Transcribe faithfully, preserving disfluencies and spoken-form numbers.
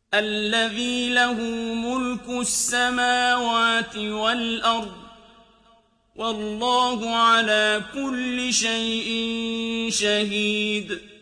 الذي له ملك السماوات والأرض والله على كل شيء شهيد